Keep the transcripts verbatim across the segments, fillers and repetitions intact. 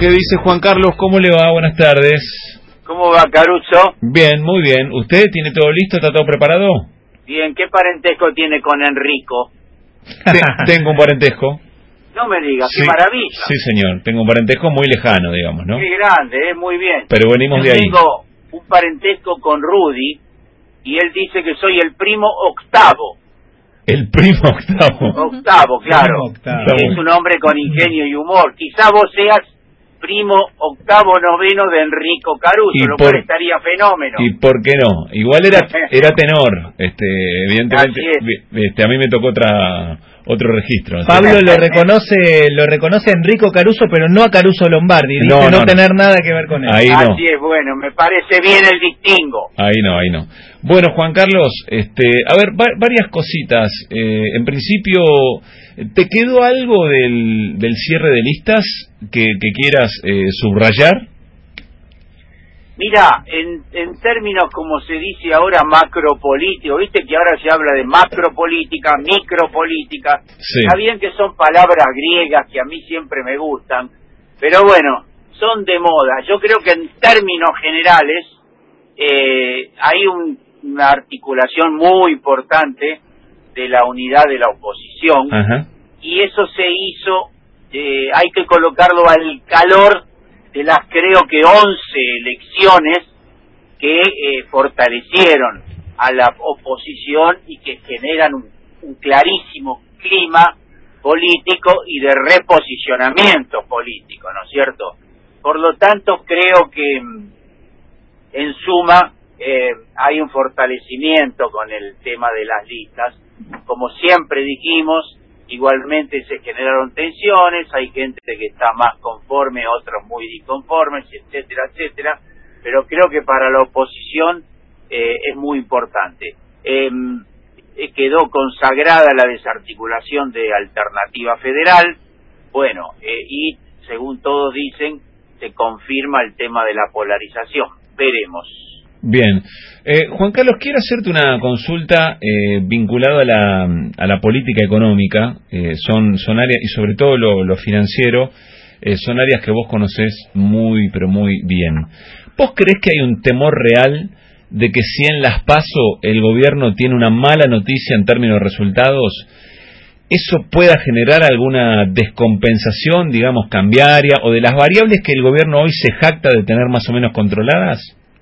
¿Qué dice Juan Carlos? ¿Cómo le va? Buenas tardes. ¿Cómo va, Caruso? Bien, muy bien. ¿Usted tiene todo listo? ¿Está todo preparado? Bien, ¿qué parentesco tiene con Enrico? Te- tengo un parentesco. No me digas, Sí, qué maravilla. sí, señor. Tengo un parentesco muy lejano, digamos, ¿no? Qué grande, eh, muy bien. Pero venimos Yo de ahí. tengo un parentesco con Rudy y él dice que soy el primo octavo. El primo octavo. Octavo, claro. Primo octavo. Y es un hombre con ingenio y humor. Quizá vos seas primo octavo noveno de Enrico Caruso, Y lo por- cual estaría fenómeno. ¿Y por qué no? Igual era era tenor, este, evidentemente. Así es. vi- Este, a mí me tocó otra otro registro. ¿sí? Pablo lo reconoce, lo reconoce a Enrico Caruso, pero no a Caruso Lombardi. Dice No, no, no, no. tener nada que ver con él. Ahí no. Así es, bueno, me parece bien el distingo. Ahí no, ahí no. Bueno, Juan Carlos, este, a ver, va- varias cositas. Eh, en principio, ¿te quedó algo del, del cierre de listas que, que quieras eh, subrayar? Mira, en, en términos como se dice ahora macropolítico, viste que ahora se habla de macropolítica, micropolítica, Sí. está bien que son palabras griegas que a mí siempre me gustan, pero bueno, son de moda. Yo creo que en términos generales eh, hay un- una articulación muy importante de la unidad de la oposición, Ajá. y eso se hizo, eh, hay que colocarlo al calor de las creo que once elecciones que eh, fortalecieron a la oposición y que generan un, un clarísimo clima político y de reposicionamiento político, ¿no es cierto? Por lo tanto, creo que mm, en suma eh, hay un fortalecimiento con el tema de las listas. Como siempre dijimos, igualmente se generaron tensiones, hay gente que está más conforme, otros muy disconformes, etcétera, etcétera, pero creo que para la oposición eh, es muy importante. Eh, eh, quedó consagrada la desarticulación de Alternativa Federal, bueno, eh, y según todos dicen, se confirma el tema de la polarización. Veremos. Bien. Eh, Juan Carlos, quiero hacerte una consulta eh, vinculada a la, a la política económica. Eh, son, son áreas, y sobre todo lo, lo financiero, eh, son áreas que vos conocés muy, pero muy bien. ¿Vos creés que hay un temor real de que si en las PASO el gobierno tiene una mala noticia en términos de resultados, eso pueda generar alguna descompensación, digamos, cambiaria, o de las variables que el gobierno hoy se jacta de tener más o menos controladas?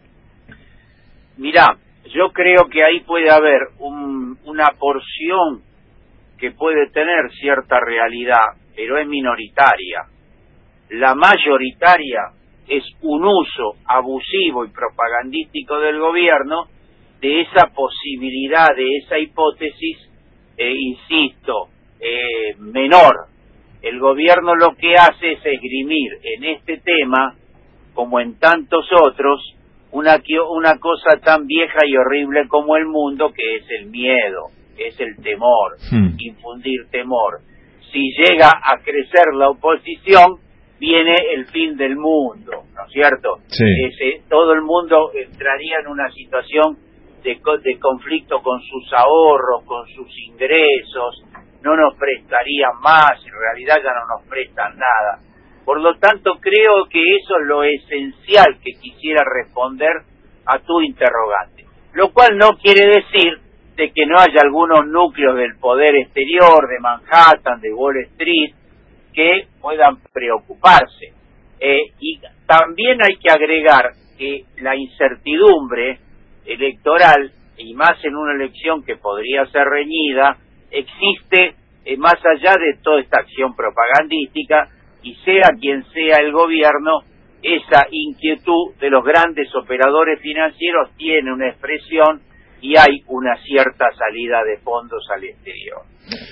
Mirá, yo creo que ahí puede haber un, una porción que puede tener cierta realidad, pero es minoritaria. La mayoritaria es un uso abusivo y propagandístico del gobierno de esa posibilidad, de esa hipótesis, eh, insisto, eh, menor. El gobierno lo que hace es esgrimir en este tema, como en tantos otros, una, una cosa tan vieja y horrible como el mundo, que es el miedo, es el temor, Hmm. infundir temor. Si llega a crecer la oposición, viene el fin del mundo, ¿no es cierto? Sí. Ese, todo el mundo entraría en una situación de, co- de conflicto con sus ahorros, con sus ingresos, no nos prestarían más, en realidad ya no nos prestan nada. Por lo tanto, creo que eso es lo esencial que quisiera responder a tu interrogante. Lo cual no quiere decir de que no haya algunos núcleos del poder exterior, de Manhattan, de Wall Street, que puedan preocuparse. Eh, y también hay que agregar que la incertidumbre electoral, y más en una elección que podría ser reñida, existe eh, más allá de toda esta acción propagandística, y sea quien sea el gobierno, esa inquietud de los grandes operadores financieros tiene una expresión y hay una cierta salida de fondos al exterior.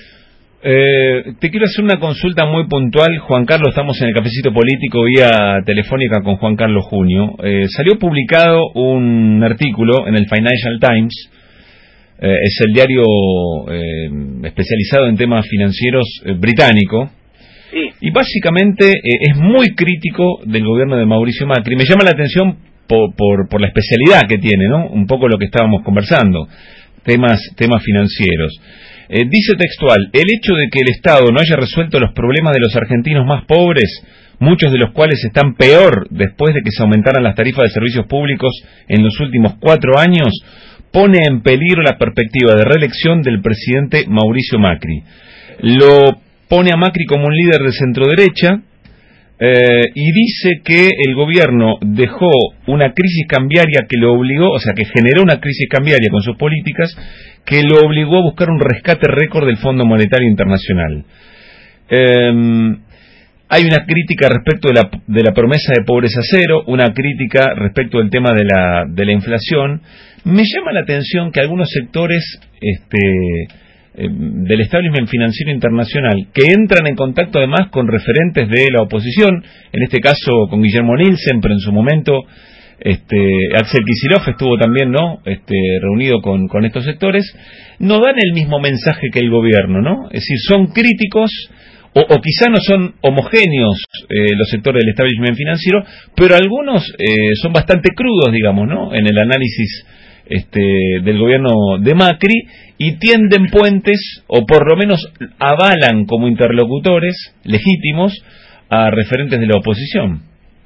Eh, te quiero hacer una consulta muy puntual, Juan Carlos. Estamos en el Cafecito Político vía telefónica con Juan Carlos Junio. Eh, salió publicado un artículo en el Financial Times, eh, es el diario eh, especializado en temas financieros eh, británico, Sí. y básicamente eh, es muy crítico del gobierno de Mauricio Macri. Me llama la atención por, por, por la especialidad que tiene, ¿no? Un poco lo que estábamos conversando, temas, temas financieros. Eh, dice textual, el hecho de que el Estado no haya resuelto los problemas de los argentinos más pobres, muchos de los cuales están peor después de que se aumentaran las tarifas de servicios públicos en los últimos cuatro años, pone en peligro la perspectiva de reelección del presidente Mauricio Macri. Lo pone a Macri como un líder de centroderecha, eh, y dice que el gobierno dejó una crisis cambiaria que lo obligó, o sea, que generó una crisis cambiaria con sus políticas, que lo obligó a buscar un rescate récord del Fondo Monetario Internacional. Eh, hay una crítica respecto de la, de la promesa de pobreza cero, una crítica respecto del tema de la, de la inflación. Me llama la atención que algunos sectores este, eh, del establishment financiero internacional, que entran en contacto además con referentes de la oposición, en este caso con Guillermo Nielsen, pero en su momento este, Axel Kicillof estuvo también, ¿no?, este, reunido con, con estos sectores, no dan el mismo mensaje que el gobierno, ¿no? Es decir, son críticos, o, o quizá no son homogéneos eh, los sectores del establishment financiero, pero algunos eh, son bastante crudos, digamos, ¿no?, en el análisis este, del gobierno de Macri, y tienden puentes, o por lo menos avalan como interlocutores legítimos a referentes de la oposición.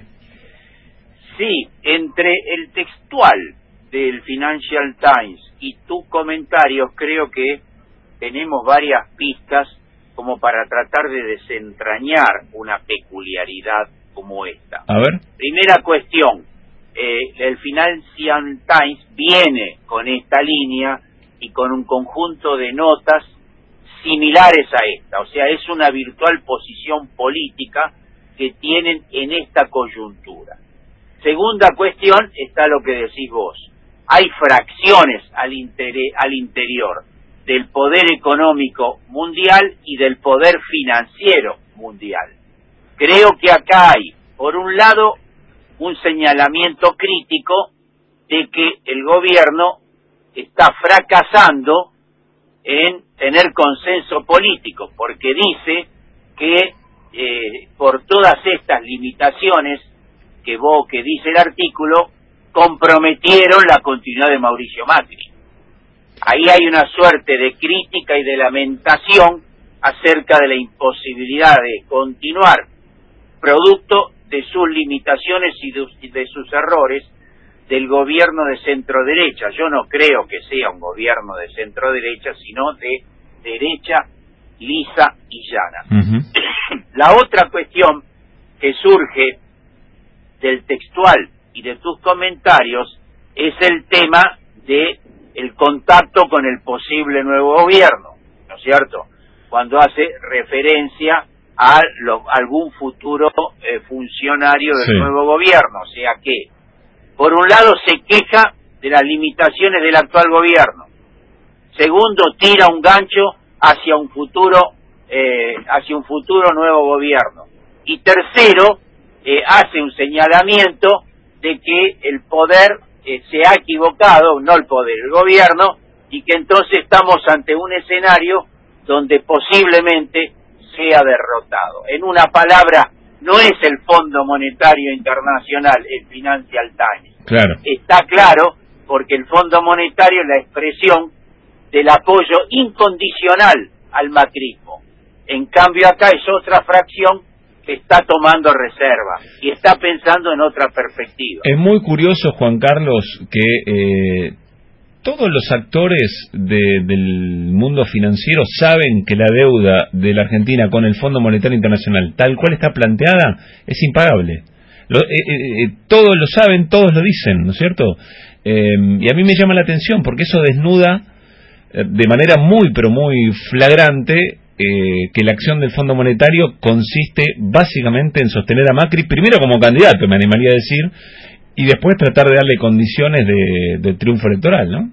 Sí, entre el textual del Financial Times y tus comentarios creo que tenemos varias pistas como para tratar de desentrañar una peculiaridad como esta. A ver. Primera cuestión, eh, el Financial Times viene con esta línea y con un conjunto de notas similares a esta, o sea, es una virtual posición política que tienen en esta coyuntura. Segunda cuestión está lo que decís vos. Hay fracciones al, inter- al interior del poder económico mundial y del poder financiero mundial. Creo que acá hay, por un lado, un señalamiento crítico de que el gobierno está fracasando en tener consenso político, porque dice que eh, por todas estas limitaciones que vos, que dice el artículo, comprometieron la continuidad de Mauricio Macri. Ahí hay una suerte de crítica y de lamentación acerca de la imposibilidad de continuar, producto de sus limitaciones y de, y de sus errores, del gobierno de centro-derecha. Yo no creo que sea un gobierno de centro-derecha, sino de derecha lisa y llana. Uh-huh. La otra cuestión que surge del textual y de tus comentarios es el tema de el contacto con el posible nuevo gobierno, ¿no es cierto? Cuando hace referencia a lo, algún futuro eh, funcionario del sí. nuevo gobierno, o sea que, por un lado, se queja de las limitaciones del actual gobierno. Segundo, tira un gancho hacia un futuro, eh, hacia un futuro nuevo gobierno. Y tercero, eh, hace un señalamiento de que el poder eh, se ha equivocado, no el poder, el gobierno, y que entonces estamos ante un escenario donde posiblemente sea derrotado. En una palabra, no es el Fondo Monetario Internacional, el Financial Times. Claro. Está claro, porque el Fondo Monetario es la expresión del apoyo incondicional al macrismo. En cambio acá es otra fracción que está tomando reserva y está pensando en otra perspectiva. Es muy curioso, Juan Carlos, que eh, todos los actores de, del mundo financiero saben que la deuda de la Argentina con el Fondo Monetario Internacional, tal cual está planteada, es impagable. Lo, eh, eh, todos lo saben, todos lo dicen, ¿no es cierto? Eh, y a mí me llama la atención porque eso desnuda eh, de manera muy, pero muy flagrante eh, que la acción del Fondo Monetario consiste básicamente en sostener a Macri, primero como candidato, me animaría a decir, y después tratar de darle condiciones de, de triunfo electoral, ¿no?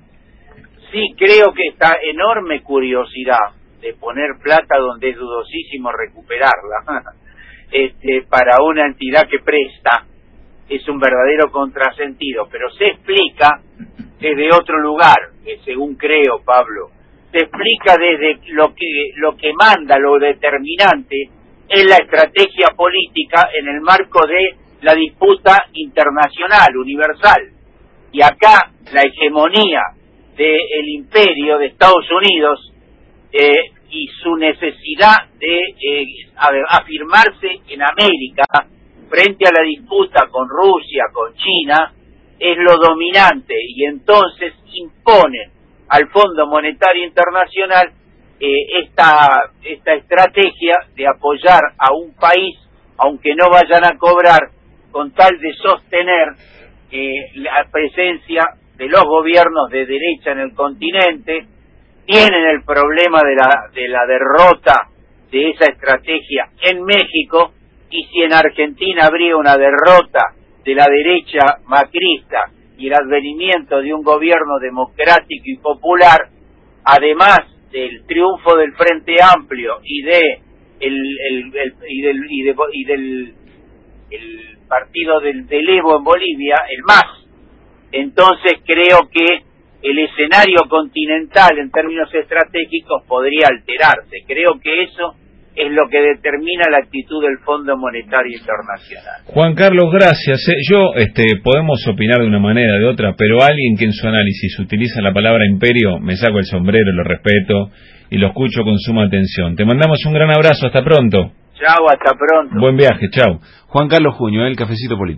Sí, creo que esta enorme curiosidad de poner plata donde es dudosísimo recuperarla, este, para una entidad que presta, es un verdadero contrasentido, pero se explica desde otro lugar, que según creo, Pablo, se explica desde lo que, lo que manda, lo determinante, es la estrategia política en el marco de la disputa internacional, universal. Y acá la hegemonía del imperio de Estados Unidos eh, y su necesidad de eh, afirmarse en América frente a la disputa con Rusia, con China, es lo dominante, y entonces imponen al Fondo Monetario Internacional eh, esta, esta estrategia de apoyar a un país, aunque no vayan a cobrar, con tal de sostener eh, la presencia de los gobiernos de derecha en el continente. Tienen el problema de la, de la derrota de esa estrategia en México, y si en Argentina habría una derrota de la derecha macrista y el advenimiento de un gobierno democrático y popular, además del triunfo del Frente Amplio y de el, el, el y del y, de, y del el partido del, del Evo en Bolivia, el M A S, entonces creo que el escenario continental en términos estratégicos podría alterarse. Creo que eso es lo que determina la actitud del Fondo Monetario Internacional. Juan Carlos, gracias. Yo, este, podemos opinar de una manera o de otra, pero alguien que en su análisis utiliza la palabra imperio, me saco el sombrero, lo respeto y lo escucho con suma atención. Te mandamos un gran abrazo, hasta pronto. Chau, hasta pronto. Buen viaje, chau. Juan Carlos Junio, el Cafecito Político.